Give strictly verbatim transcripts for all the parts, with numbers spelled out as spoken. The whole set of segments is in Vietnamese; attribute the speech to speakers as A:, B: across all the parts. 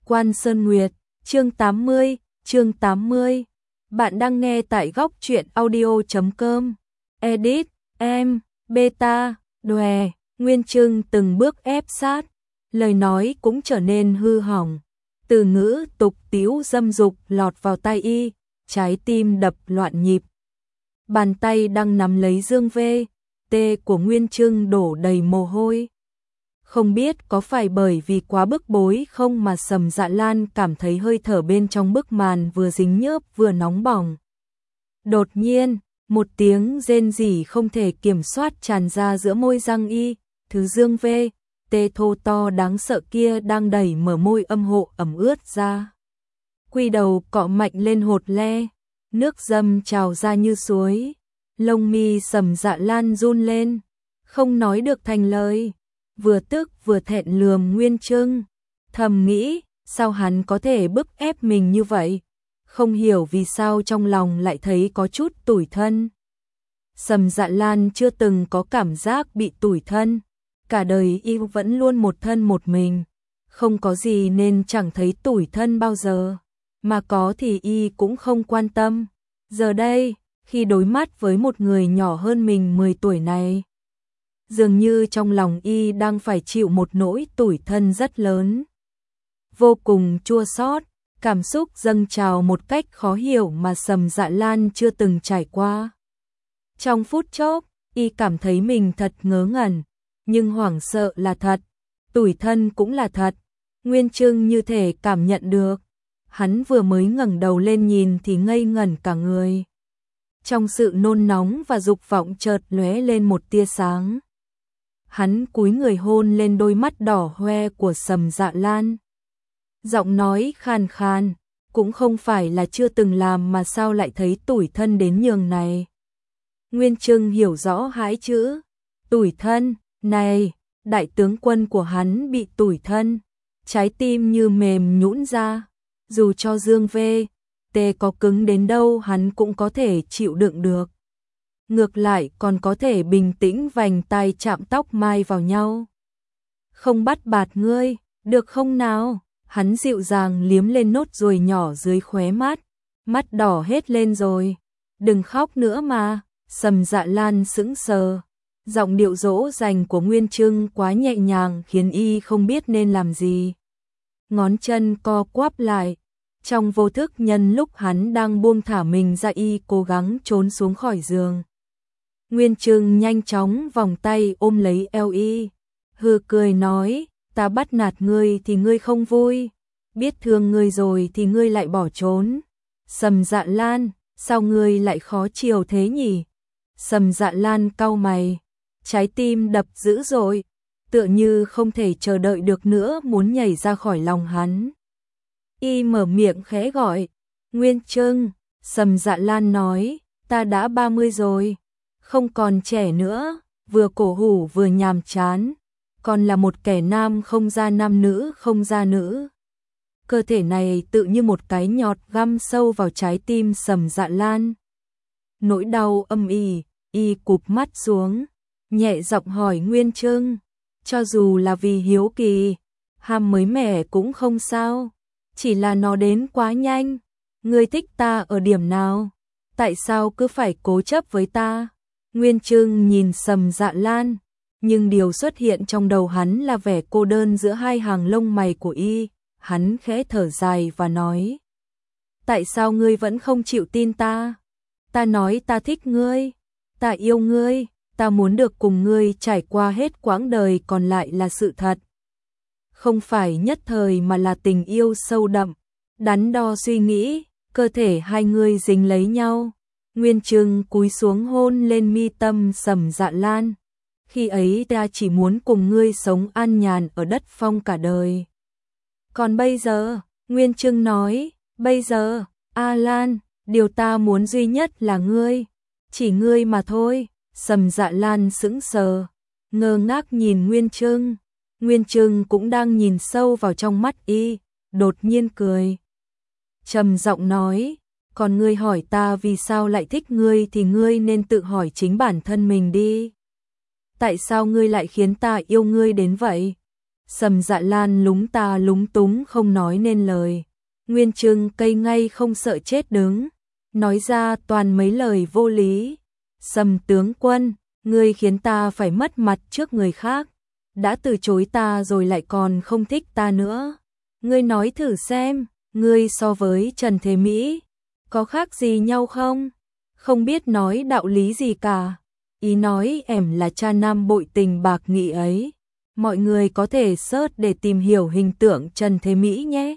A: Quan Sơn Nguyệt, chương tám mươi, chương tám mươi. Bạn đang nghe tại góc truyện audio chấm com. Edit, em, beta, đòe, Nguyên Trưng từng bước ép sát, lời nói cũng trở nên hư hỏng. Từ ngữ tục tĩu dâm dục lọt vào tai y, trái tim đập loạn nhịp. Bàn tay đang nắm lấy dương vê, tê của Nguyên Trưng đổ đầy mồ hôi. Không biết có phải bởi vì quá bức bối không mà Sầm Dạ Lan cảm thấy hơi thở bên trong bức màn vừa dính nhớp vừa nóng bỏng. Đột nhiên, một tiếng rên rỉ không thể kiểm soát tràn ra giữa môi răng y, thứ dương vê, tê thô to đáng sợ kia đang đẩy mở môi âm hộ ẩm ướt ra. Quy đầu cọ mạnh lên hột le, nước dâm trào ra như suối, lông mi Sầm Dạ Lan run lên, không nói được thành lời. Vừa tức vừa thẹn lườm Nguyên Trưng, thầm nghĩ, sao hắn có thể bức ép mình như vậy? Không hiểu vì sao trong lòng lại thấy có chút tủi thân. Sầm Dạ Lan chưa từng có cảm giác bị tủi thân, cả đời y vẫn luôn một thân một mình, không có gì nên chẳng thấy tủi thân bao giờ, mà có thì y cũng không quan tâm. Giờ đây, khi đối mắt với một người nhỏ hơn mình mười tuổi này, dường như trong lòng y đang phải chịu một nỗi tủi thân rất lớn. Vô cùng chua xót, cảm xúc dâng trào một cách khó hiểu mà Sầm Dạ Lan chưa từng trải qua. Trong phút chốc, y cảm thấy mình thật ngớ ngẩn, nhưng hoảng sợ là thật, tủi thân cũng là thật. Nguyên Trưng như thể cảm nhận được, hắn vừa mới ngẩng đầu lên nhìn thì ngây ngẩn cả người. Trong sự nôn nóng và dục vọng chợt lóe lên một tia sáng. Hắn cúi người hôn lên đôi mắt đỏ hoe của Sầm Dạ Lan. Giọng nói khàn khàn, cũng không phải là chưa từng làm mà sao lại thấy tủi thân đến nhường này. Nguyên Trưng hiểu rõ hai chữ, tủi thân, này, đại tướng quân của hắn bị tủi thân, trái tim như mềm nhũn ra, dù cho dương vê, tê có cứng đến đâu hắn cũng có thể chịu đựng được. Ngược lại còn có thể bình tĩnh vành tay chạm tóc mai vào nhau. Không bắt bạt ngươi, được không nào? Hắn dịu dàng liếm lên nốt ruồi nhỏ dưới khóe mắt, mắt đỏ hết lên rồi. Đừng khóc nữa mà. Sầm Dạ Lan sững sờ. Giọng điệu dỗ dành của Nguyên Trưng quá nhẹ nhàng khiến y không biết nên làm gì. Ngón chân co quắp lại. Trong vô thức nhân lúc hắn đang buông thả mình ra y cố gắng trốn xuống khỏi giường. Nguyên Trưng nhanh chóng vòng tay ôm lấy eo y, hừ cười nói, ta bắt nạt ngươi thì ngươi không vui, biết thương ngươi rồi thì ngươi lại bỏ trốn. Sầm Dạ Lan, sao ngươi lại khó chiều thế nhỉ? Sầm Dạ Lan cau mày, trái tim đập dữ dội, tựa như không thể chờ đợi được nữa muốn nhảy ra khỏi lòng hắn. Y mở miệng khẽ gọi, Nguyên Trưng. Sầm Dạ Lan nói, ta đã ba mươi rồi, không còn trẻ nữa, vừa cổ hủ vừa nhàm chán, còn là một kẻ nam không ra nam nữ không ra nữ. Cơ thể này tự như một cái nhọt găm sâu vào trái tim Sầm Dạ Lan. Nỗi đau âm ỉ, y cụp mắt xuống, nhẹ giọng hỏi Nguyên Trưng, cho dù là vì hiếu kỳ, ham mới mẻ cũng không sao, chỉ là nó đến quá nhanh. Ngươi thích ta ở điểm nào? Tại sao cứ phải cố chấp với ta? Nguyên Trưng nhìn Sầm Dạ Lan, nhưng điều xuất hiện trong đầu hắn là vẻ cô đơn giữa hai hàng lông mày của y. Hắn khẽ thở dài và nói, tại sao ngươi vẫn không chịu tin ta? Ta nói ta thích ngươi, ta yêu ngươi, ta muốn được cùng ngươi trải qua hết quãng đời còn lại là sự thật. Không phải nhất thời mà là tình yêu sâu đậm. Đắn đo suy nghĩ, cơ thể hai người dính lấy nhau. Nguyên Trưng cúi xuống hôn lên mi tâm Sầm Dạ Lan. Khi ấy ta chỉ muốn cùng ngươi sống an nhàn ở đất phong cả đời. Còn bây giờ, Nguyên Trưng nói, bây giờ, A Lan, điều ta muốn duy nhất là ngươi, chỉ ngươi mà thôi. Sầm Dạ Lan sững sờ, ngơ ngác nhìn Nguyên Trưng. Nguyên Trưng cũng đang nhìn sâu vào trong mắt y, đột nhiên cười. Trầm giọng nói, còn ngươi hỏi ta vì sao lại thích ngươi thì ngươi nên tự hỏi chính bản thân mình đi. Tại sao ngươi lại khiến ta yêu ngươi đến vậy? Sầm Dạ Lan lúng ta lúng túng không nói nên lời. Nguyên Trưng cây ngay không sợ chết đứng, nói ra toàn mấy lời vô lý. Sầm tướng quân, ngươi khiến ta phải mất mặt trước người khác, đã từ chối ta rồi lại còn không thích ta nữa. Ngươi nói thử xem, ngươi so với Trần Thế Mỹ có khác gì nhau không? Không biết nói đạo lý gì cả. Ý nói em là cha nam bội tình bạc nghị ấy. Mọi người có thể search để tìm hiểu hình tượng Trần Thế Mỹ nhé.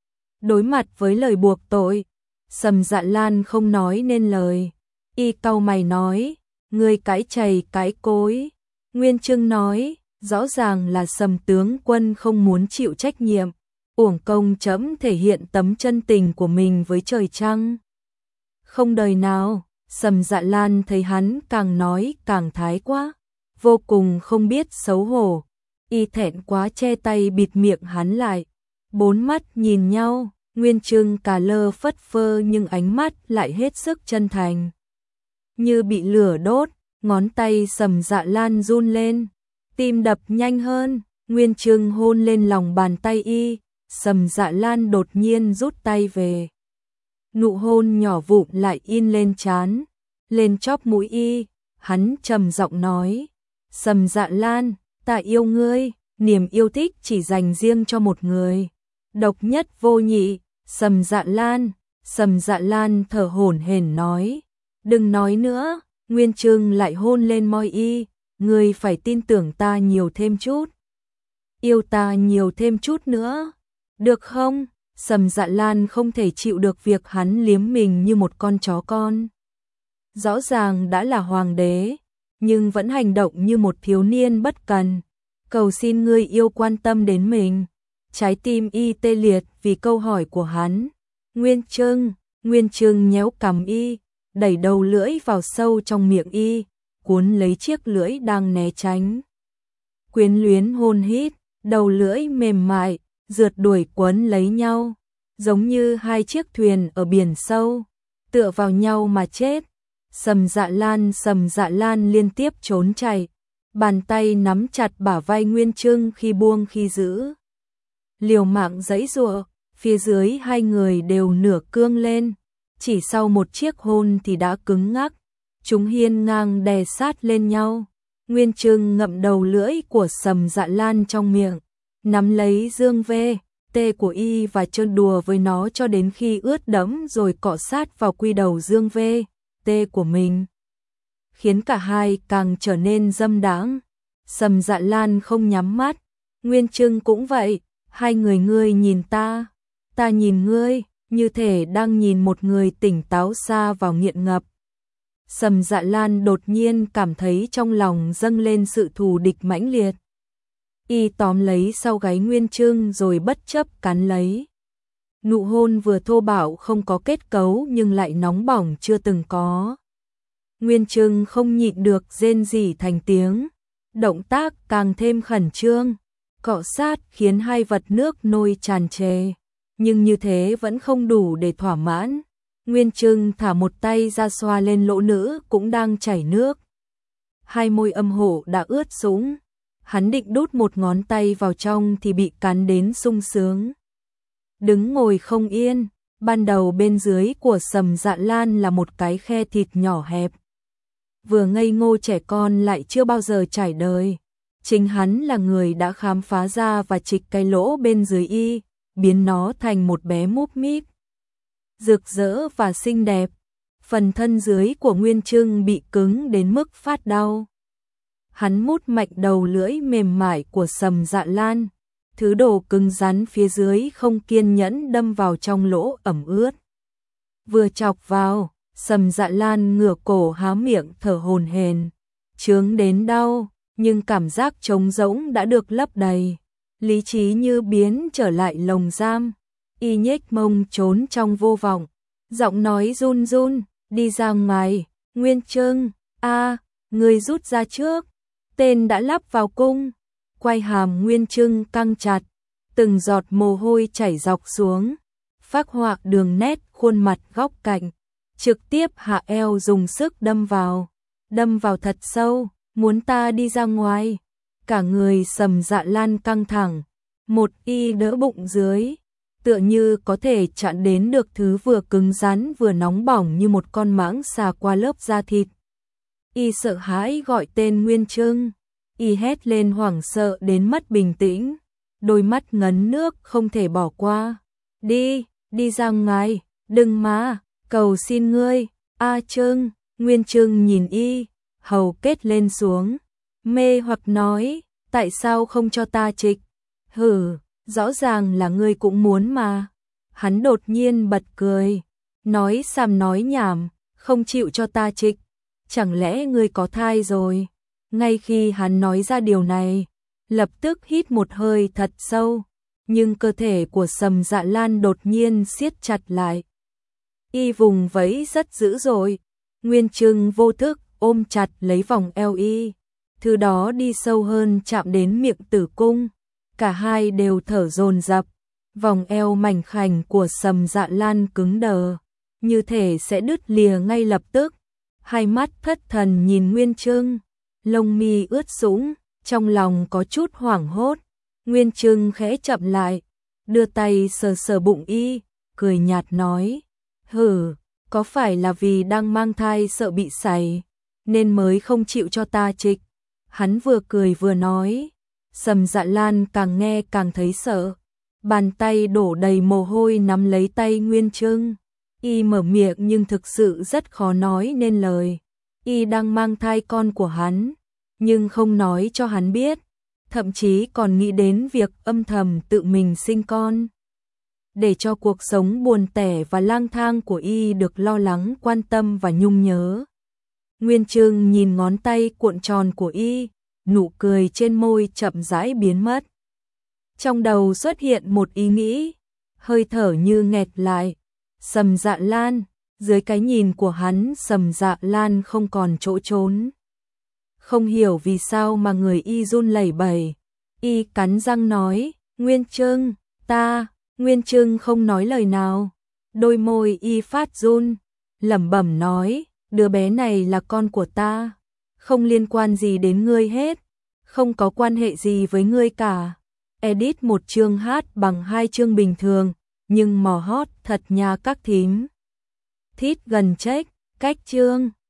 A: Đối mặt với lời buộc tội, Sầm Dạ Lan không nói nên lời. Y cau mày nói, ngươi cãi chày cãi cối. Nguyên Trưng nói, rõ ràng là Sầm tướng quân không muốn chịu trách nhiệm, uổng công chấm thể hiện tấm chân tình của mình với trời trăng. Không đời nào, Sầm Dạ Lan thấy hắn càng nói càng thái quá, vô cùng không biết xấu hổ. Y thẹn quá che tay bịt miệng hắn lại. Bốn mắt nhìn nhau, Nguyên Trưng cà lơ phất phơ nhưng ánh mắt lại hết sức chân thành. Như bị lửa đốt, ngón tay Sầm Dạ Lan run lên, tim đập nhanh hơn. Nguyên Trưng hôn lên lòng bàn tay y, Sầm Dạ Lan đột nhiên rút tay về. Nụ hôn nhỏ vụn lại in lên trán, lên chóp mũi y, hắn trầm giọng nói, Sầm Dạ Lan, ta yêu ngươi, niềm yêu thích chỉ dành riêng cho một người, độc nhất vô nhị. Sầm Dạ Lan, Sầm Dạ Lan thở hổn hển nói, đừng nói nữa. Nguyên Trưng lại hôn lên môi y, ngươi phải tin tưởng ta nhiều thêm chút, yêu ta nhiều thêm chút nữa, được không? Sầm Dạ Lan không thể chịu được việc hắn liếm mình như một con chó con. Rõ ràng đã là hoàng đế, nhưng vẫn hành động như một thiếu niên bất cần. Cầu xin ngươi yêu quan tâm đến mình. Trái tim y tê liệt vì câu hỏi của hắn. Nguyên Trưng, Nguyên Trưng nhéo cằm y, đẩy đầu lưỡi vào sâu trong miệng y, cuốn lấy chiếc lưỡi đang né tránh. Quyến luyến hôn hít, đầu lưỡi mềm mại, rượt đuổi quấn lấy nhau, giống như hai chiếc thuyền ở biển sâu, tựa vào nhau mà chết. Sầm Dạ Lan, Sầm Dạ Lan liên tiếp trốn chạy, bàn tay nắm chặt bả vai Nguyên Trưng khi buông khi giữ. Liều mạng giãy giụa, phía dưới hai người đều nửa cương lên, chỉ sau một chiếc hôn thì đã cứng ngắc, chúng hiên ngang đè sát lên nhau. Nguyên Trưng ngậm đầu lưỡi của Sầm Dạ Lan trong miệng, nắm lấy dương vê, tê của y và chơi đùa với nó cho đến khi ướt đẫm rồi cọ sát vào quy đầu dương vê, tê của mình, khiến cả hai càng trở nên dâm đãng. Sầm Dạ Lan không nhắm mắt, Nguyên Trưng cũng vậy, hai người ngươi nhìn ta, ta nhìn ngươi, như thể đang nhìn một người tỉnh táo sa vào nghiện ngập. Sầm Dạ Lan đột nhiên cảm thấy trong lòng dâng lên sự thù địch mãnh liệt. Y tóm lấy sau gáy Nguyên Trưng rồi bất chấp cắn lấy. Nụ hôn vừa thô bạo không có kết cấu nhưng lại nóng bỏng chưa từng có. Nguyên Trưng không nhịn được rên rỉ thành tiếng, động tác càng thêm khẩn trương, cọ sát khiến hai vật nước nôi tràn trề, nhưng như thế vẫn không đủ để thỏa mãn. Nguyên Trưng thả một tay ra xoa lên lỗ nữ cũng đang chảy nước. Hai môi âm hộ đã ướt sũng, hắn định đút một ngón tay vào trong thì bị cắn đến sung sướng. Đứng ngồi không yên, ban đầu bên dưới của Sầm Dạ Lan là một cái khe thịt nhỏ hẹp. Vừa ngây ngô trẻ con lại chưa bao giờ trải đời. Chính hắn là người đã khám phá ra và trịch cái lỗ bên dưới y, biến nó thành một bé múp míp, rực rỡ và xinh đẹp. Phần thân dưới của Nguyên Trưng bị cứng đến mức phát đau. Hắn mút mạnh đầu lưỡi mềm mại của Sầm Dạ Lan, thứ đồ cứng rắn phía dưới không kiên nhẫn đâm vào trong lỗ ẩm ướt. Vừa chọc vào, Sầm Dạ Lan ngửa cổ há miệng thở hổn hển, chướng đến đau, nhưng cảm giác trống rỗng đã được lấp đầy, lý trí như biến trở lại lồng giam. Y nhếch mông trốn trong vô vọng, giọng nói run run, đi ra ngoài. Nguyên Trưng, a, người rút ra trước. Tên đã lắp vào cung. Quay hàm Nguyên Trưng căng chặt, từng giọt mồ hôi chảy dọc xuống, phác họa đường nét khuôn mặt góc cạnh, trực tiếp hạ eo dùng sức đâm vào, đâm vào thật sâu, muốn ta đi ra ngoài. cả người Sầm Dạ Lan căng thẳng, một y đỡ bụng dưới, tựa như có thể chạm đến được thứ vừa cứng rắn vừa nóng bỏng như một con mãng xà qua lớp da thịt. Y sợ hãi gọi tên Nguyên Trưng, y hét lên hoảng sợ đến mất bình tĩnh, đôi mắt ngấn nước không thể bỏ qua. Đi, đi ra ngoài, đừng mà, cầu xin ngươi, A Trưng. Nguyên Trưng nhìn y, hầu kết lên xuống, mê hoặc nói, tại sao không cho ta trịch? Hử, rõ ràng là ngươi cũng muốn mà. Hắn đột nhiên bật cười, nói sàm nói nhảm, không chịu cho ta trịch. Chẳng lẽ ngươi có thai rồi? Ngay khi hắn nói ra điều này, lập tức hít một hơi thật sâu, nhưng cơ thể của Sầm Dạ Lan đột nhiên siết chặt lại. Y vùng vẫy rất dữ dội, Nguyên Trưng vô thức ôm chặt lấy vòng eo y, thứ đó đi sâu hơn chạm đến miệng tử cung, cả hai đều thở dồn dập, vòng eo mảnh khảnh của Sầm Dạ Lan cứng đờ, như thể sẽ đứt lìa ngay lập tức. Hai mắt thất thần nhìn Nguyên Trưng, lông mi ướt sũng, trong lòng có chút hoảng hốt. Nguyên Trưng khẽ chậm lại, đưa tay sờ sờ bụng y, cười nhạt nói, hử, có phải là vì đang mang thai sợ bị sảy, nên mới không chịu cho ta trịch? Hắn vừa cười vừa nói. Sầm Dạ Lan càng nghe càng thấy sợ, bàn tay đổ đầy mồ hôi nắm lấy tay Nguyên Trưng. Y mở miệng nhưng thực sự rất khó nói nên lời. Y đang mang thai con của hắn, nhưng không nói cho hắn biết, thậm chí còn nghĩ đến việc âm thầm tự mình sinh con, để cho cuộc sống buồn tẻ và lang thang của y được lo lắng, quan tâm và nhung nhớ. Nguyên Trưng nhìn ngón tay cuộn tròn của y, nụ cười trên môi chậm rãi biến mất. Trong đầu xuất hiện một ý nghĩ, hơi thở như nghẹt lại. Sầm Dạ Lan, dưới cái nhìn của hắn Sầm Dạ Lan không còn chỗ trốn. Không hiểu vì sao mà người y run lẩy bẩy, y cắn răng nói, Nguyên Trưng, ta. Nguyên Trưng không nói lời nào, đôi môi y phát run, lẩm bẩm nói, đứa bé này là con của ta, không liên quan gì đến ngươi hết, không có quan hệ gì với ngươi cả. Edit một chương hát bằng hai chương bình thường, nhưng mò hót thật nha các thím. Thít gần chết, cách chương.